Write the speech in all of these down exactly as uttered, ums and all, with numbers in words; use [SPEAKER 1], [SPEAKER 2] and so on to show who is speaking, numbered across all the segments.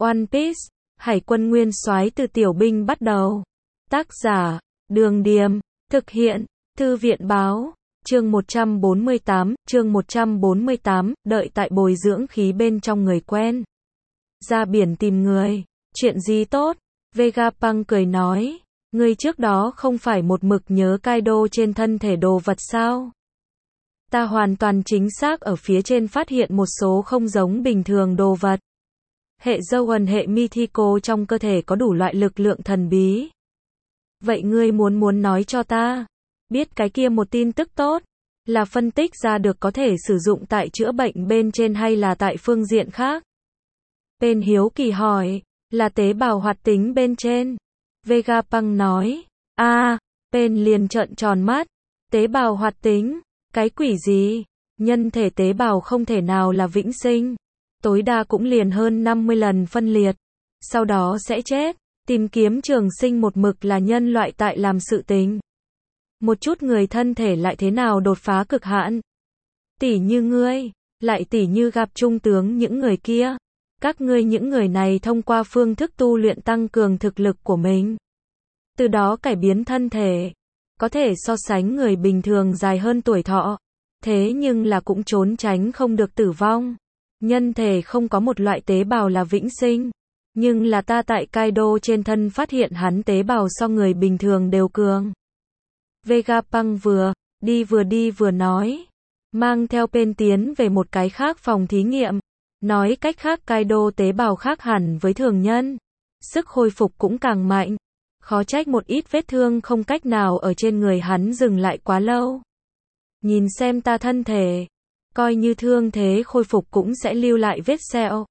[SPEAKER 1] One Piece, Hải quân nguyên soái từ tiểu binh bắt đầu. Tác giả, Đường Điềm, thực hiện, Thư viện báo, chương một trăm bốn mươi tám, chương một trăm bốn mươi tám, đợi tại bồi dưỡng khí bên trong người quen. Ra biển tìm người, chuyện gì tốt? Vegapunk cười nói, ngươi trước đó không phải một mực nhớ Kaido trên thân thể đồ vật sao? Ta hoàn toàn chính xác ở phía trên phát hiện một số không giống bình thường đồ vật. Hệ Zoan hệ Mythico trong cơ thể có đủ loại lực lượng thần bí. Vậy ngươi muốn muốn nói cho ta, biết cái kia một tin tức tốt, là phân tích ra được có thể sử dụng tại chữa bệnh bên trên hay là tại phương diện khác? Pen hiếu kỳ hỏi, là tế bào hoạt tính bên trên. Vegapunk nói, a, à, Pen liền trợn tròn mắt, tế bào hoạt tính, cái quỷ gì? Nhân thể tế bào không thể nào là vĩnh sinh, tối đa cũng liền hơn năm mươi lần phân liệt, sau đó sẽ chết. Tìm kiếm trường sinh một mực là nhân loại tại làm sự tình. Một chút người thân thể lại thế nào đột phá cực hạn? Tỷ như ngươi, lại tỷ như gặp trung tướng những người kia. Các ngươi những người này thông qua phương thức tu luyện tăng cường thực lực của mình, từ đó cải biến thân thể, có thể so sánh người bình thường dài hơn tuổi thọ. Thế nhưng là cũng trốn tránh không được tử vong. Nhân thể không có một loại tế bào là vĩnh sinh. Nhưng là ta tại Kaido trên thân phát hiện hắn tế bào so người bình thường đều cường. Vegapunk vừa đi vừa đi vừa nói, mang theo Pen tiến về một cái khác phòng thí nghiệm. Nói cách khác Kaido tế bào khác hẳn với thường nhân, sức hồi phục cũng càng mạnh. Khó trách một ít vết thương không cách nào ở trên người hắn dừng lại quá lâu. Nhìn xem ta thân thể, coi như thương thế khôi phục cũng sẽ lưu lại vết sẹo.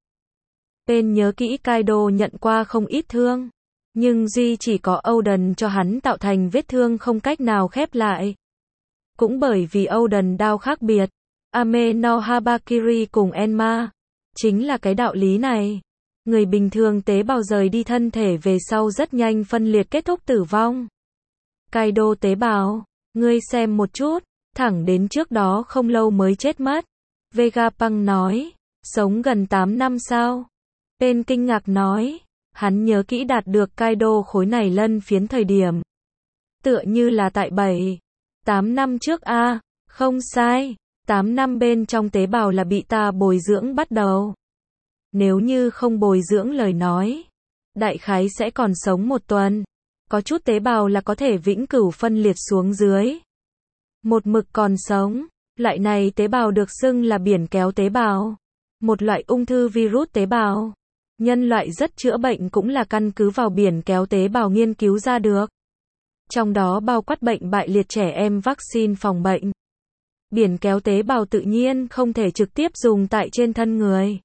[SPEAKER 1] Pen nhớ kỹ Kaido nhận qua không ít thương, nhưng duy chỉ có Oden cho hắn tạo thành vết thương không cách nào khép lại. Cũng bởi vì Oden đao khác biệt, Ame no Habakiri cùng Enma, chính là cái đạo lý này. Người bình thường tế bào rời đi thân thể về sau rất nhanh phân liệt kết thúc tử vong. Kaido tế bào, ngươi xem một chút, thẳng đến trước đó không lâu mới chết mất. Vegapunk nói, sống gần tám năm sao? Pen kinh ngạc nói, hắn nhớ kỹ đạt được Kaido khối này lân phiến thời điểm. Tựa như là tại bảy, tám năm trước a, à, không sai, tám năm bên trong tế bào là bị ta bồi dưỡng bắt đầu. Nếu như không bồi dưỡng lời nói, đại khái sẽ còn sống một tuần. Có chút tế bào là có thể vĩnh cửu phân liệt xuống dưới. Một mực còn sống, loại này tế bào được xưng là biển kéo tế bào. Một loại ung thư virus tế bào. Nhân loại rất chữa bệnh cũng là căn cứ vào biển kéo tế bào nghiên cứu ra được. Trong đó bao quát bệnh bại liệt trẻ em vaccine phòng bệnh. Biển kéo tế bào tự nhiên không thể trực tiếp dùng tại trên thân người.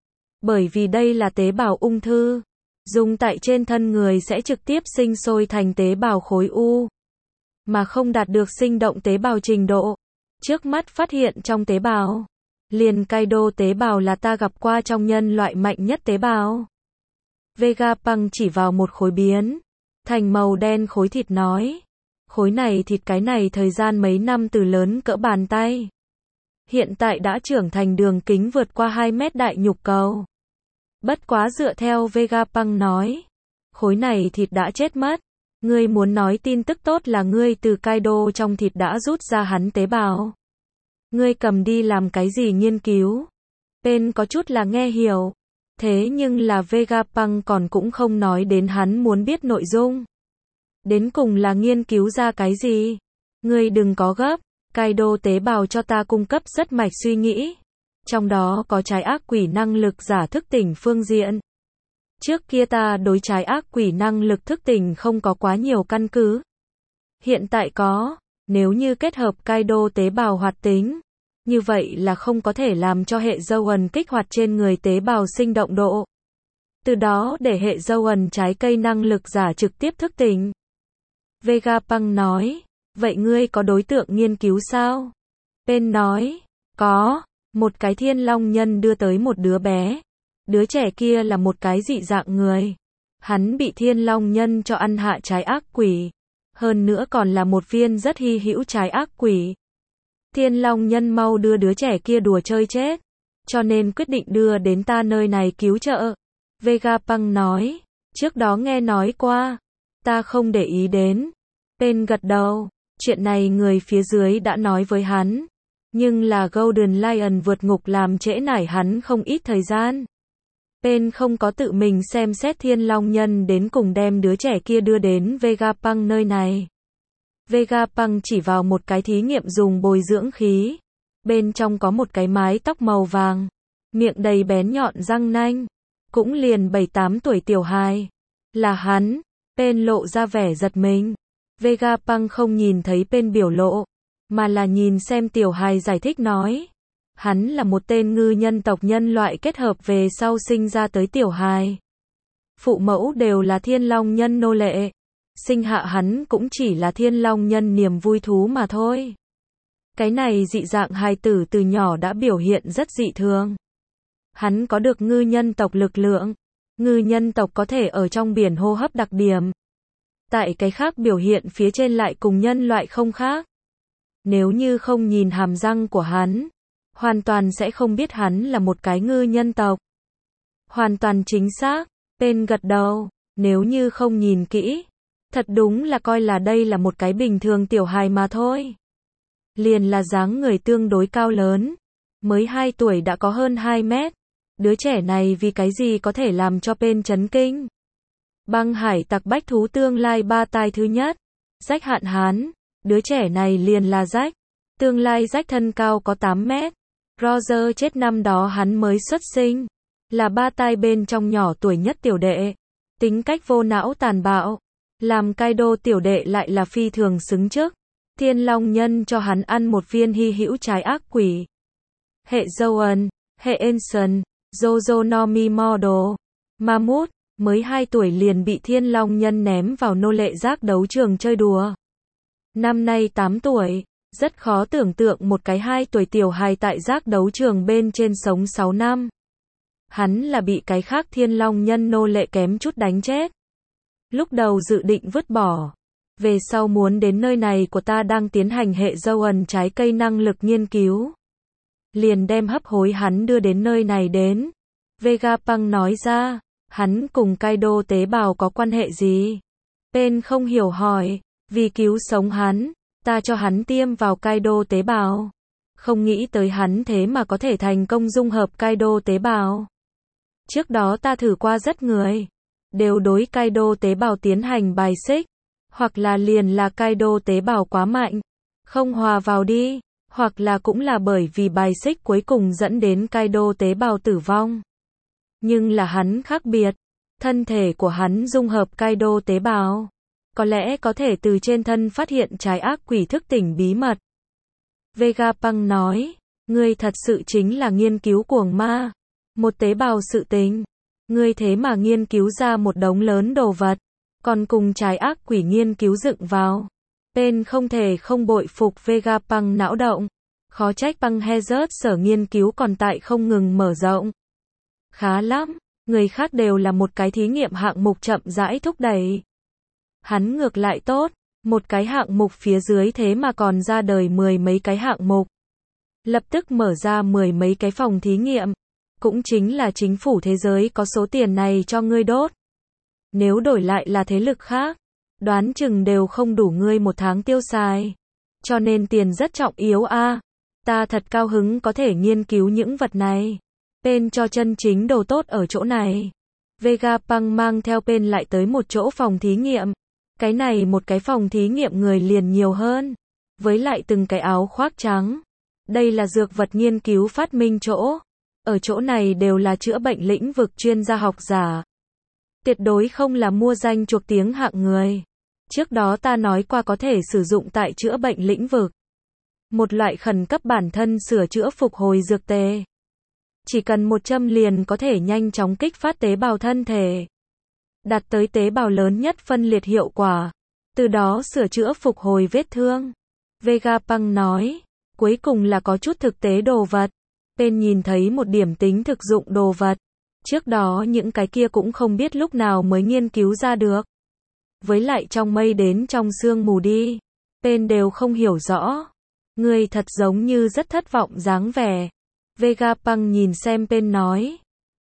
[SPEAKER 1] Bởi vì đây là tế bào ung thư. Dùng tại trên thân người sẽ trực tiếp sinh sôi thành tế bào khối u. Mà không đạt được sinh động tế bào trình độ. Trước mắt phát hiện trong tế bào. Liền Kaido tế bào là ta gặp qua trong nhân loại mạnh nhất tế bào. Vegapunk chỉ vào một khối biến thành màu đen khối thịt nói. Khối này thịt cái này thời gian mấy năm từ lớn cỡ bàn tay. Hiện tại đã trưởng thành đường kính vượt qua hai mét đại nhục cầu. Bất quá dựa theo Vegapunk nói, khối này thịt đã chết mất. Ngươi muốn nói tin tức tốt là ngươi từ Kaido trong thịt đã rút ra hắn tế bào. Ngươi cầm đi làm cái gì nghiên cứu? Pen có chút là nghe hiểu. Thế nhưng là Vegapunk còn cũng không nói đến hắn muốn biết nội dung. Đến cùng là nghiên cứu ra cái gì? Ngươi đừng có gấp, Kaido tế bào cho ta cung cấp rất mạch suy nghĩ. Trong đó có trái ác quỷ năng lực giả thức tỉnh phương diện. Trước kia ta đối trái ác quỷ năng lực thức tỉnh không có quá nhiều căn cứ. Hiện tại có, nếu như kết hợp Kaido tế bào hoạt tính, như vậy là không có thể làm cho hệ Zoan kích hoạt trên người tế bào sinh động độ. Từ đó để hệ Zoan trái cây năng lực giả trực tiếp thức tỉnh. Vegapunk nói, vậy ngươi có đối tượng nghiên cứu sao? Pen nói, có, một cái thiên long nhân đưa tới một đứa bé. Đứa trẻ kia là một cái dị dạng người. Hắn bị thiên long nhân cho ăn hạ trái ác quỷ. Hơn nữa còn là một viên rất hy hữu trái ác quỷ. Thiên long nhân mau đưa đứa trẻ kia đùa chơi chết. Cho nên quyết định đưa đến ta nơi này cứu trợ. Vegapunk nói, trước đó nghe nói qua, ta không để ý đến. Pen gật đầu, chuyện này người phía dưới đã nói với hắn, nhưng là Golden Lion vượt ngục làm trễ nải hắn không ít thời gian. Pen không có tự mình xem xét Thiên Long Nhân đến cùng đem đứa trẻ kia đưa đến Vegapunk nơi này. Vegapunk chỉ vào một cái thí nghiệm dùng bồi dưỡng khí. Bên trong có một cái mái tóc màu vàng, miệng đầy bén nhọn răng nanh, cũng liền bảy tám tuổi tiểu hài. Là hắn. Pen lộ ra vẻ giật mình. Vegapunk không nhìn thấy Pen biểu lộ, mà là nhìn xem tiểu hài giải thích nói. Hắn là một tên ngư nhân tộc nhân loại kết hợp về sau sinh ra tới tiểu hài. Phụ mẫu đều là Thiên Long Nhân nô lệ. Sinh hạ hắn cũng chỉ là Thiên Long Nhân niềm vui thú mà thôi. Cái này dị dạng hài tử từ nhỏ đã biểu hiện rất dị thường. Hắn có được ngư nhân tộc lực lượng. Ngư nhân tộc có thể ở trong biển hô hấp đặc điểm. Tại cái khác biểu hiện phía trên lại cùng nhân loại không khác. Nếu như không nhìn hàm răng của hắn, hoàn toàn sẽ không biết hắn là một cái ngư nhân tộc. Hoàn toàn chính xác. Pen gật đầu, nếu như không nhìn kỹ, thật đúng là coi là đây là một cái bình thường tiểu hài mà thôi. Liền là dáng người tương đối cao lớn, mới hai tuổi đã có hơn hai mét. Đứa trẻ này vì cái gì có thể làm cho Pen chấn kinh. Băng hải tặc bách thú tương lai ba tai thứ nhất, Rách Hạn Hán, đứa trẻ này liền là Rách. Tương lai Rách thân cao có tám mét. Roger chết năm đó hắn mới xuất sinh, là ba tai bên trong nhỏ tuổi nhất tiểu đệ. Tính cách vô não tàn bạo, làm Kaido tiểu đệ lại là phi thường xứng chức. Thiên Long Nhân cho hắn ăn một viên hy hữu trái ác quỷ. Hệ Zoan, hệ Enson, Jojo no Mimodo, Mammoth, mới hai tuổi liền bị Thiên Long Nhân ném vào nô lệ giác đấu trường chơi đùa. Năm nay tám tuổi, rất khó tưởng tượng một cái hai tuổi tiểu hài tại giác đấu trường bên trên sống sáu năm. Hắn là bị cái khác Thiên Long Nhân nô lệ kém chút đánh chết. Lúc đầu dự định vứt bỏ. Về sau muốn đến nơi này của ta đang tiến hành hệ Zoan trái cây năng lực nghiên cứu. Liền đem hấp hối hắn đưa đến nơi này đến. Vegapunk nói ra, hắn cùng Kaido tế bào có quan hệ gì? Pen không hiểu hỏi, vì cứu sống hắn, ta cho hắn tiêm vào Kaido tế bào. Không nghĩ tới hắn thế mà có thể thành công dung hợp Kaido tế bào. Trước đó ta thử qua rất người, đều đối Kaido tế bào tiến hành bài xích, hoặc là liền là Kaido tế bào quá mạnh, không hòa vào đi, hoặc là cũng là bởi vì bài xích cuối cùng dẫn đến Kaido tế bào tử vong. Nhưng là hắn khác biệt, thân thể của hắn dung hợp Kaido tế bào, có lẽ có thể từ trên thân phát hiện trái ác quỷ thức tỉnh bí mật. Vegapunk nói, ngươi thật sự chính là nghiên cứu cuồng ma, một tế bào sự tình, ngươi thế mà nghiên cứu ra một đống lớn đồ vật, còn cùng trái ác quỷ nghiên cứu dựng vào. Pen không thể không bội phục Vegapunk não động, khó trách Băng Hazard sở nghiên cứu còn tại không ngừng mở rộng. Khá lắm, người khác đều là một cái thí nghiệm hạng mục chậm rãi thúc đẩy. Hắn ngược lại tốt, một cái hạng mục phía dưới thế mà còn ra đời mười mấy cái hạng mục. Lập tức mở ra mười mấy cái phòng thí nghiệm. Cũng chính là chính phủ thế giới có số tiền này cho ngươi đốt. Nếu đổi lại là thế lực khác, đoán chừng đều không đủ ngươi một tháng tiêu xài. Cho nên tiền rất trọng yếu a. À, ta thật cao hứng có thể nghiên cứu những vật này. Pen cho chân chính đồ tốt ở chỗ này. Vegapunk mang theo Pen lại tới một chỗ phòng thí nghiệm. Cái này một cái phòng thí nghiệm người liền nhiều hơn. Với lại từng cái áo khoác trắng. Đây là dược vật nghiên cứu phát minh chỗ. Ở chỗ này đều là chữa bệnh lĩnh vực chuyên gia học giả. Tuyệt đối không là mua danh chuộc tiếng hạng người. Trước đó ta nói qua có thể sử dụng tại chữa bệnh lĩnh vực. Một loại khẩn cấp bản thân sửa chữa phục hồi dược tề. Chỉ cần một châm liền có thể nhanh chóng kích phát tế bào thân thể. Đạt tới tế bào lớn nhất phân liệt hiệu quả. Từ đó sửa chữa phục hồi vết thương. Vegapunk nói, cuối cùng là có chút thực tế đồ vật. Pen nhìn thấy một điểm tính thực dụng đồ vật. Trước đó những cái kia cũng không biết lúc nào mới nghiên cứu ra được. Với lại trong mây đến trong sương mù đi. Pen đều không hiểu rõ. Ngươi thật giống như rất thất vọng dáng vẻ. Vegapunk nhìn xem Pen nói.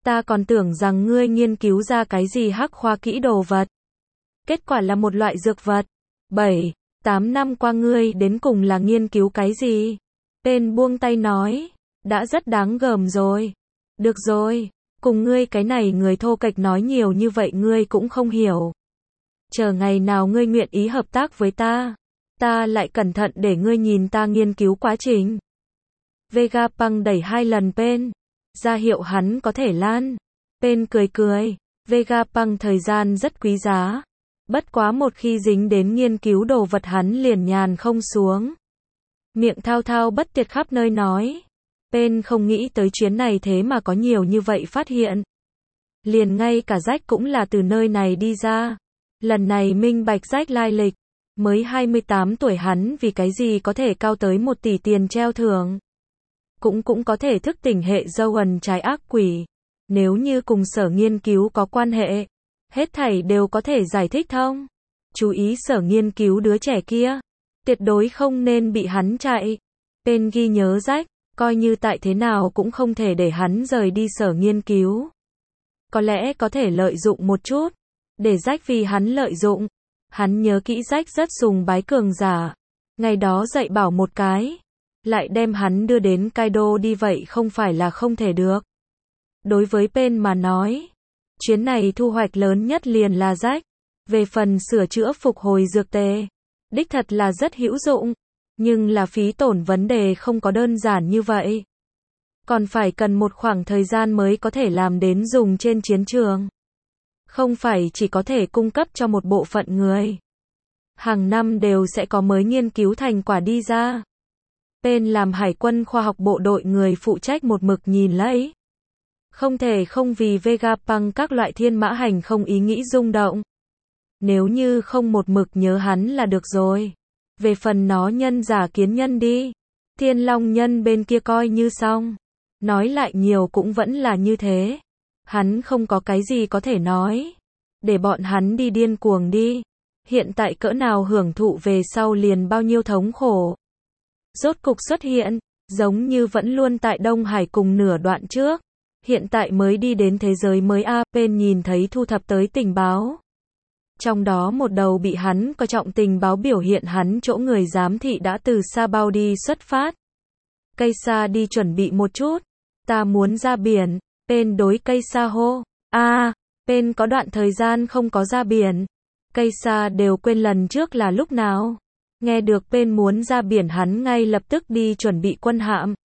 [SPEAKER 1] Ta còn tưởng rằng ngươi nghiên cứu ra cái gì hắc khoa kỹ đồ vật. Kết quả là một loại dược vật. bảy, tám năm qua ngươi đến cùng là nghiên cứu cái gì? Tên buông tay nói. Đã rất đáng gờm rồi. Được rồi. Cùng ngươi cái này người thô kệch nói nhiều như vậy ngươi cũng không hiểu. Chờ ngày nào ngươi nguyện ý hợp tác với ta. Ta lại cẩn thận để ngươi nhìn ta nghiên cứu quá trình. Vegapunk đẩy hai lần Pain. Ra hiệu hắn có thể lan. Pain cười cười. Vegapunk thời gian rất quý giá. Bất quá một khi dính đến nghiên cứu đồ vật hắn liền nhàn không xuống. Miệng thao thao bất tuyệt khắp nơi nói. Pain không nghĩ tới chuyến này thế mà có nhiều như vậy phát hiện. Liền ngay cả Jack cũng là từ nơi này đi ra. Lần này minh bạch Jack lai lịch. Mới hai mươi tám tuổi hắn vì cái gì có thể cao tới một tỷ tiền treo thưởng. Cũng cũng có thể thức tỉnh hệ Zoan trái ác quỷ. Nếu như cùng sở nghiên cứu có quan hệ, hết thảy đều có thể giải thích thông. Chú ý sở nghiên cứu đứa trẻ kia. Tuyệt đối không nên bị hắn chạy. Pain ghi nhớ Jack, coi như tại thế nào cũng không thể để hắn rời đi sở nghiên cứu. Có lẽ có thể lợi dụng một chút. Để Jack vì hắn lợi dụng. Hắn nhớ kỹ Jack rất sùng bái cường giả. Ngày đó dạy bảo một cái. Lại đem hắn đưa đến Kaido đi vậy không phải là không thể được. Đối với Pain mà nói. Chuyến này thu hoạch lớn nhất liền là Jack. Về phần sửa chữa phục hồi dược tề. Đích thật là rất hữu dụng. Nhưng là phí tổn vấn đề không có đơn giản như vậy. Còn phải cần một khoảng thời gian mới có thể làm đến dùng trên chiến trường. Không phải chỉ có thể cung cấp cho một bộ phận người. Hàng năm đều sẽ có mới nghiên cứu thành quả đi ra. Pain làm hải quân khoa học bộ đội người phụ trách một mực nhìn lấy. Không thể không vì Vegapunk các loại thiên mã hành không ý nghĩ rung động. Nếu như không một mực nhớ hắn là được rồi. Về phần nó nhân giả kiến nhân đi. Thiên long nhân bên kia coi như xong. Nói lại nhiều cũng vẫn là như thế. Hắn không có cái gì có thể nói. Để bọn hắn đi điên cuồng đi. Hiện tại cỡ nào hưởng thụ về sau liền bao nhiêu thống khổ. Rốt cục xuất hiện. Giống như vẫn luôn tại Đông Hải cùng nửa đoạn trước. Hiện tại mới đi đến thế giới mới A. Pain nhìn thấy thu thập tới tình báo. Trong đó một đầu bị hắn coi trọng tình báo biểu hiện hắn chỗ người giám thị đã từ Sabaody xuất phát. Cây sa đi chuẩn bị một chút. Ta muốn ra biển. Pain đối cây sa hô. A, à, Pain có đoạn thời gian không có ra biển. Cây sa đều quên lần trước là lúc nào. Nghe được Pain muốn ra biển hắn ngay lập tức đi chuẩn bị quân hạm.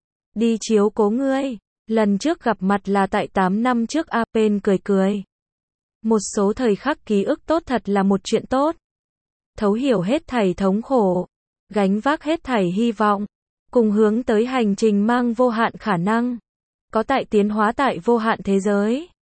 [SPEAKER 1] Đi chiếu cố ngươi. Lần trước gặp mặt là tại tám năm trước. A. Pain cười cười. Một số thời khắc ký ức tốt thật là một chuyện tốt. Thấu hiểu hết thảy thống khổ. Gánh vác hết thảy hy vọng. Cùng hướng tới hành trình mang vô hạn khả năng. Có tại tiến hóa tại vô hạn thế giới.